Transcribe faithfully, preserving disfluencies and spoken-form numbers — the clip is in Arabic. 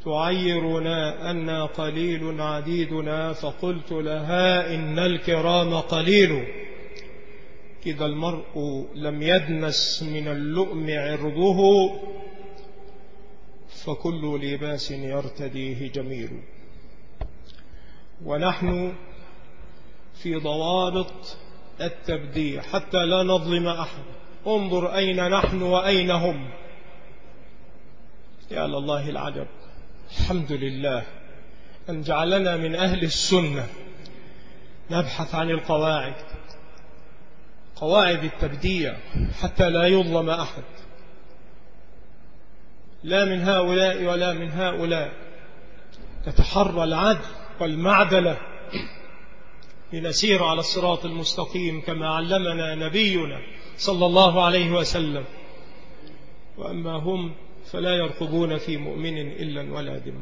تعيرنا أن قليل عديدنا، فقلت لها إن الكرام قليل. إذا المرء لم يدنس من اللؤم عرضه، فكل لباس يرتديه جميل. ونحن في ضوابط التبديع حتى لا نظلم أحد. انظر أين نحن وأين هم. يا لله العجب، الحمد لله أن جعلنا من أهل السنة نبحث عن القواعد، قواعد التبديع حتى لا يظلم أحد، لا من هؤلاء ولا من هؤلاء. نتحرى العدل والمعدلة لنسير على الصراط المستقيم كما علمنا نبينا صلى الله عليه وسلم. وأما هم فلا يرقبون في مؤمن إلا ولا ذمة.